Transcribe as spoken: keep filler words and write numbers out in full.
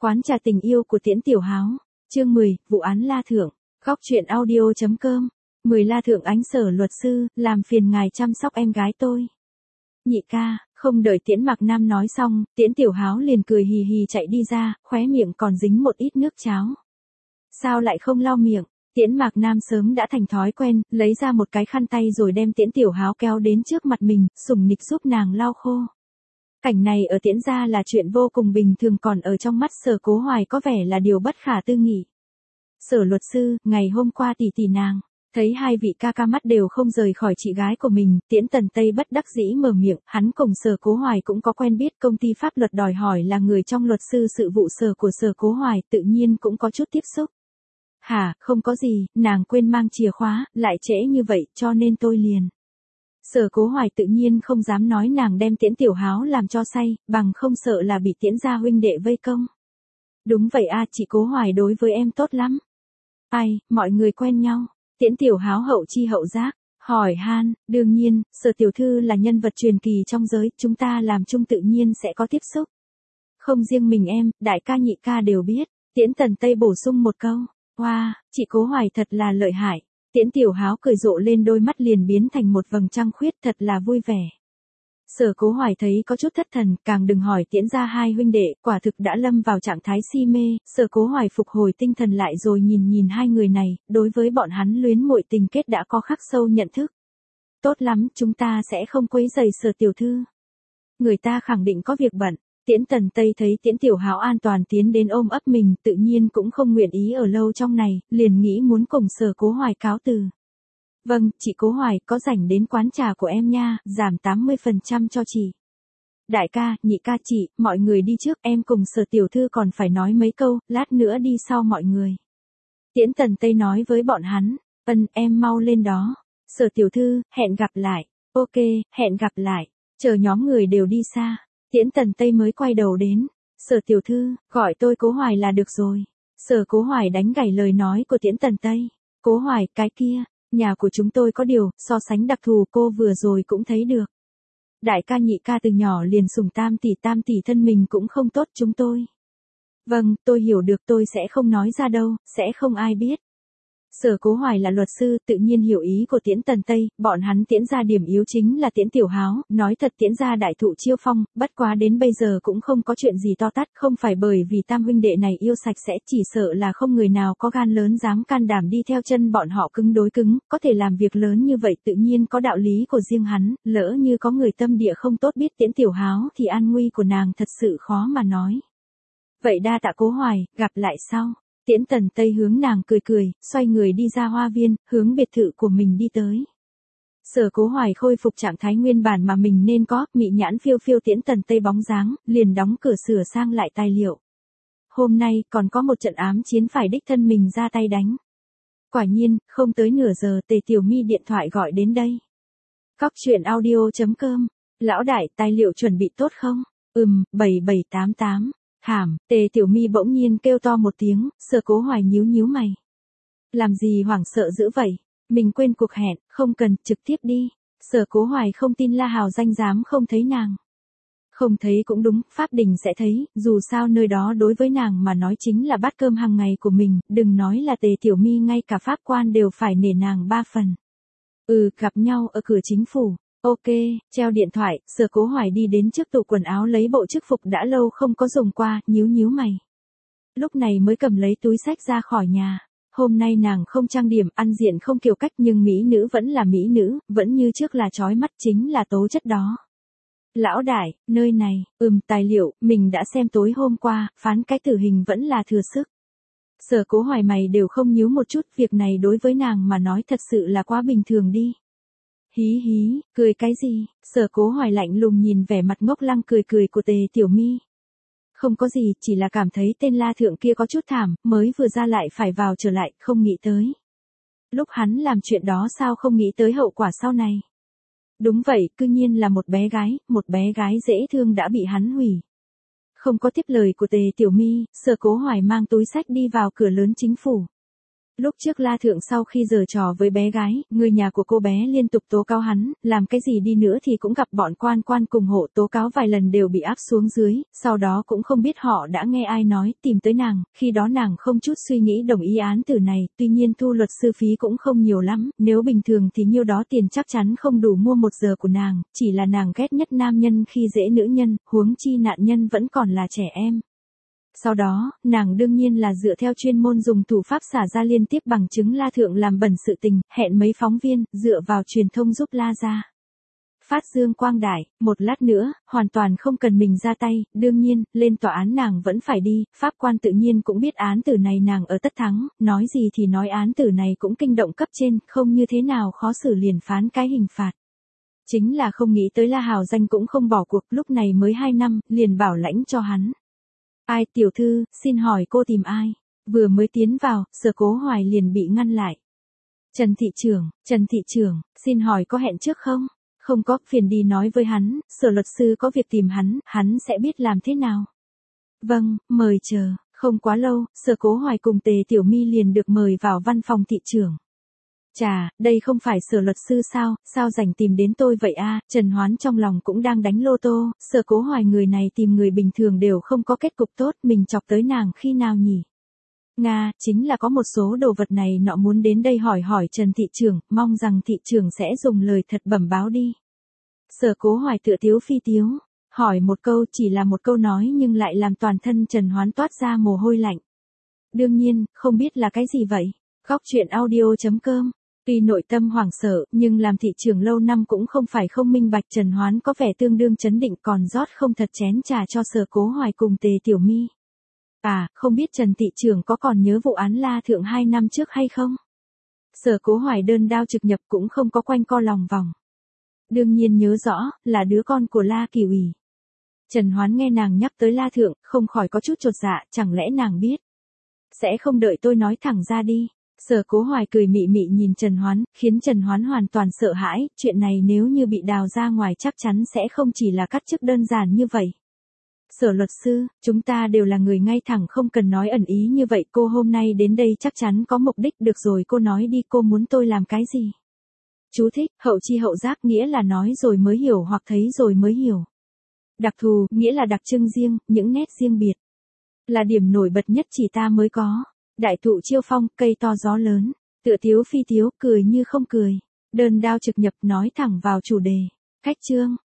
Quán trà tình yêu của Tiễn Tiểu Háo, chương mười, vụ án La Thượng, góc truyện audio.com, mười La Thượng ánh Sở luật sư, làm phiền ngài chăm sóc em gái tôi. Nhị ca, không đợi Tiễn Mạc Nam nói xong, Tiễn Tiểu Háo liền cười hì hì chạy đi ra, khóe miệng còn dính một ít nước cháo. Sao lại không lau miệng? Tiễn Mạc Nam sớm đã thành thói quen, lấy ra một cái khăn tay rồi đem Tiễn Tiểu Háo kéo đến trước mặt mình, sủng nịch giúp nàng lau khô. Cảnh này ở Tiễn gia là chuyện vô cùng bình thường, còn ở trong mắt Sở Cố Hoài có vẻ là điều bất khả tư nghị. Sở luật sư, ngày hôm qua tỷ tỷ nàng, thấy hai vị ca ca mắt đều không rời khỏi chị gái của mình, Tiễn Tần Tây bất đắc dĩ mở miệng, hắn cùng Sở Cố Hoài cũng có quen biết, công ty pháp luật đòi hỏi là người trong luật sư sự vụ sở của Sở Cố Hoài, tự nhiên cũng có chút tiếp xúc. Hả, không có gì, nàng quên mang chìa khóa, lại trễ như vậy, cho nên tôi liền. Sở Cố Hoài tự nhiên không dám nói nàng đem Tiễn Tiểu Háo làm cho say, bằng không sợ là bị Tiễn gia huynh đệ vây công. Đúng vậy a, chị Cố Hoài đối với em tốt lắm. Ai, mọi người quen nhau. Tiễn Tiểu Háo hậu chi hậu giác, hỏi han, đương nhiên, Sở tiểu thư là nhân vật truyền kỳ trong giới, chúng ta làm chung tự nhiên sẽ có tiếp xúc. Không riêng mình em, đại ca nhị ca đều biết. Tiễn Tần Tây bổ sung một câu, wow, chị Cố Hoài thật là lợi hại. Tiễn Tiểu Háo cười rộ lên, đôi mắt liền biến thành một vầng trăng khuyết, thật là vui vẻ. Sở Cố Hoài thấy có chút thất thần, càng đừng hỏi Tiễn gia hai huynh đệ, quả thực đã lâm vào trạng thái si mê. Sở Cố Hoài phục hồi tinh thần lại rồi nhìn nhìn hai người này, đối với bọn hắn luyến muội tình kết đã có khắc sâu nhận thức. Tốt lắm, chúng ta sẽ không quấy rầy Sở tiểu thư. Người ta khẳng định có việc bận. Tiễn Tần Tây thấy Tiễn Tiểu Háo an toàn tiến đến ôm ấp mình, tự nhiên cũng không nguyện ý ở lâu trong này, liền nghĩ muốn cùng Sở Cố Hoài cáo từ. Vâng, chị Cố Hoài, có rảnh đến quán trà của em nha, giảm tám mươi phần trăm cho chị. Đại ca, nhị ca chị, mọi người đi trước, em cùng Sở tiểu thư còn phải nói mấy câu, lát nữa đi sau mọi người. Tiễn Tần Tây nói với bọn hắn, ân, em mau lên đó. Sở tiểu thư, hẹn gặp lại. Ok, hẹn gặp lại. Chờ nhóm người đều đi xa. Tiễn Tần Tây mới quay đầu đến. Sở tiểu thư, gọi tôi Cố Hoài là được rồi. Sở Cố Hoài đánh gãy lời nói của Tiễn Tần Tây. Cố Hoài, cái kia, nhà của chúng tôi có điều, so sánh đặc thù, cô vừa rồi cũng thấy được. Đại ca nhị ca từ nhỏ liền sủng tam tỷ, tam tỷ thân mình cũng không tốt chúng tôi. Vâng, tôi hiểu được, tôi sẽ không nói ra đâu, sẽ không ai biết. Sở Cố Hoài là luật sư, tự nhiên hiểu ý của Tiễn Tần Tây, bọn hắn Tiễn gia điểm yếu chính là Tiễn Tiểu Háo, nói thật Tiễn gia đại thụ chiêu phong, bất quá đến bây giờ cũng không có chuyện gì to tát, không phải bởi vì tam huynh đệ này yêu sạch sẽ, chỉ sợ là không người nào có gan lớn dám can đảm đi theo chân bọn họ cứng đối cứng, có thể làm việc lớn như vậy tự nhiên có đạo lý của riêng hắn, lỡ như có người tâm địa không tốt biết Tiễn Tiểu Háo thì an nguy của nàng thật sự khó mà nói. Vậy đa tạ Cố Hoài, gặp lại sau. Tiễn Tần Tây hướng nàng cười cười, xoay người đi ra hoa viên, hướng biệt thự của mình đi tới. Sở Cố Hoài khôi phục trạng thái nguyên bản mà mình nên có, mị nhãn phiêu phiêu Tiễn Tần Tây bóng dáng, liền đóng cửa sửa sang lại tài liệu. Hôm nay còn có một trận ám chiến phải đích thân mình ra tay đánh. Quả nhiên, không tới nửa giờ Tề Tiểu My điện thoại gọi đến đây. Góc truyện audio.com, lão đại, tài liệu chuẩn bị tốt không? Ừm, bảy bảy tám tám. Thảm, Tề Tiểu My bỗng nhiên kêu to một tiếng, Sở Cố Hoài nhíu nhíu mày. Làm gì hoảng sợ dữ vậy? Mình quên cuộc hẹn, không cần, trực tiếp đi. Sở Cố Hoài không tin La Hào danh dám không thấy nàng. Không thấy cũng đúng, Pháp Đình sẽ thấy, dù sao nơi đó đối với nàng mà nói chính là bát cơm hàng ngày của mình, đừng nói là Tề Tiểu My, ngay cả pháp quan đều phải nể nàng ba phần. Ừ, gặp nhau ở cửa chính phủ. Ok, treo điện thoại, Sở Cố Hoài đi đến trước tủ quần áo lấy bộ chức phục đã lâu không có dùng qua, nhíu nhíu mày. Lúc này mới cầm lấy túi xách ra khỏi nhà. Hôm nay nàng không trang điểm, ăn diện không kiêu cách, nhưng mỹ nữ vẫn là mỹ nữ, vẫn như trước là chói mắt, chính là tố chất đó. Lão đại, nơi này, ừm tài liệu, mình đã xem tối hôm qua, phán cái tử hình vẫn là thừa sức. Sở Cố Hoài mày đều không nhíu một chút, việc này đối với nàng mà nói thật sự là quá bình thường đi. Hí hí, cười cái gì? Sở Cố Hoài lạnh lùng nhìn vẻ mặt ngốc lăng cười cười của Tề Tiểu My. Không có gì, chỉ là cảm thấy tên La Thượng kia có chút thảm, mới vừa ra lại phải vào trở lại, không nghĩ tới. Lúc hắn làm chuyện đó sao không nghĩ tới hậu quả sau này? Đúng vậy, cư nhiên là một bé gái, một bé gái dễ thương đã bị hắn hủy. Không có tiếp lời của Tề Tiểu My, Sở Cố Hoài mang túi xách đi vào cửa lớn chính phủ. Lúc trước La Thượng sau khi giở trò với bé gái, người nhà của cô bé liên tục tố cáo hắn, làm cái gì đi nữa thì cũng gặp bọn quan quan cùng hộ tố cáo vài lần đều bị áp xuống dưới, sau đó cũng không biết họ đã nghe ai nói, tìm tới nàng, khi đó nàng không chút suy nghĩ đồng ý án tử này, tuy nhiên thu luật sư phí cũng không nhiều lắm, nếu bình thường thì nhiêu đó tiền chắc chắn không đủ mua một giờ của nàng, chỉ là nàng ghét nhất nam nhân khi dễ nữ nhân, huống chi nạn nhân vẫn còn là trẻ em. Sau đó, nàng đương nhiên là dựa theo chuyên môn dùng thủ pháp xả ra liên tiếp bằng chứng La Thượng làm bẩn sự tình, hẹn mấy phóng viên, dựa vào truyền thông giúp La ra phát dương quang đại, một lát nữa, hoàn toàn không cần mình ra tay, đương nhiên, lên tòa án nàng vẫn phải đi, pháp quan tự nhiên cũng biết án tử này nàng ở tất thắng, nói gì thì nói án tử này cũng kinh động cấp trên, không như thế nào khó xử liền phán cái hình phạt. Chính là không nghĩ tới La Hào Danh cũng không bỏ cuộc, lúc này mới hai năm, liền bảo lãnh cho hắn. Ai tiểu thư, xin hỏi cô tìm ai? Vừa mới tiến vào, Sở Cố Hoài liền bị ngăn lại. Trần thị trưởng, Trần thị trưởng, xin hỏi có hẹn trước không? Không có, phiền đi nói với hắn, Sở luật sư có việc tìm hắn, hắn sẽ biết làm thế nào. Vâng, mời chờ, không quá lâu, Sở Cố Hoài cùng Tề Tiểu My liền được mời vào văn phòng thị trưởng. Chà, đây không phải Sở luật sư sao, sao rảnh tìm đến tôi vậy a? Trần Hoán trong lòng cũng đang đánh lô tô, Sở Cố Hoài người này tìm người bình thường đều không có kết cục tốt, mình chọc tới nàng khi nào nhỉ? Nga, chính là có một số đồ vật này nọ muốn đến đây hỏi hỏi Trần thị trưởng, mong rằng thị trưởng sẽ dùng lời thật bẩm báo đi. Sở Cố Hoài tựa tiếu phi tiếu, hỏi một câu chỉ là một câu nói nhưng lại làm toàn thân Trần Hoán toát ra mồ hôi lạnh. Đương nhiên, không biết là cái gì vậy? Góc truyện audio chấm com. Tuy nội tâm hoảng sợ, nhưng làm thị trưởng lâu năm cũng không phải không minh bạch. Trần Hoán có vẻ tương đương chấn định còn rót không thật chén trà cho Sở Cố Hoài cùng Tề Tiểu My. À, không biết Trần thị trưởng có còn nhớ vụ án La Thượng hai năm trước hay không? Sở Cố Hoài đơn đao trực nhập cũng không có quanh co lòng vòng. Đương nhiên nhớ rõ, là đứa con của La Kỳ Ủy. Trần Hoán nghe nàng nhắc tới La Thượng, không khỏi có chút chột dạ, chẳng lẽ nàng biết? Sẽ không đợi tôi nói thẳng ra đi. Sở Cố Hoài cười mị mị nhìn Trần Hoán, khiến Trần Hoán hoàn toàn sợ hãi, chuyện này nếu như bị đào ra ngoài chắc chắn sẽ không chỉ là cắt chức đơn giản như vậy. Sở luật sư, chúng ta đều là người ngay thẳng không cần nói ẩn ý như vậy, cô hôm nay đến đây chắc chắn có mục đích, được rồi cô nói đi, cô muốn tôi làm cái gì? Chú thích, hậu chi hậu giác nghĩa là nói rồi mới hiểu hoặc thấy rồi mới hiểu. Đặc thù, nghĩa là đặc trưng riêng, những nét riêng biệt. Là điểm nổi bật nhất chỉ ta mới có. Đại thụ chiêu phong, cây to gió lớn. Tựa tiếu phi tiếu, cười như không cười. Đơn đao trực nhập nói thẳng vào chủ đề. Khách chương,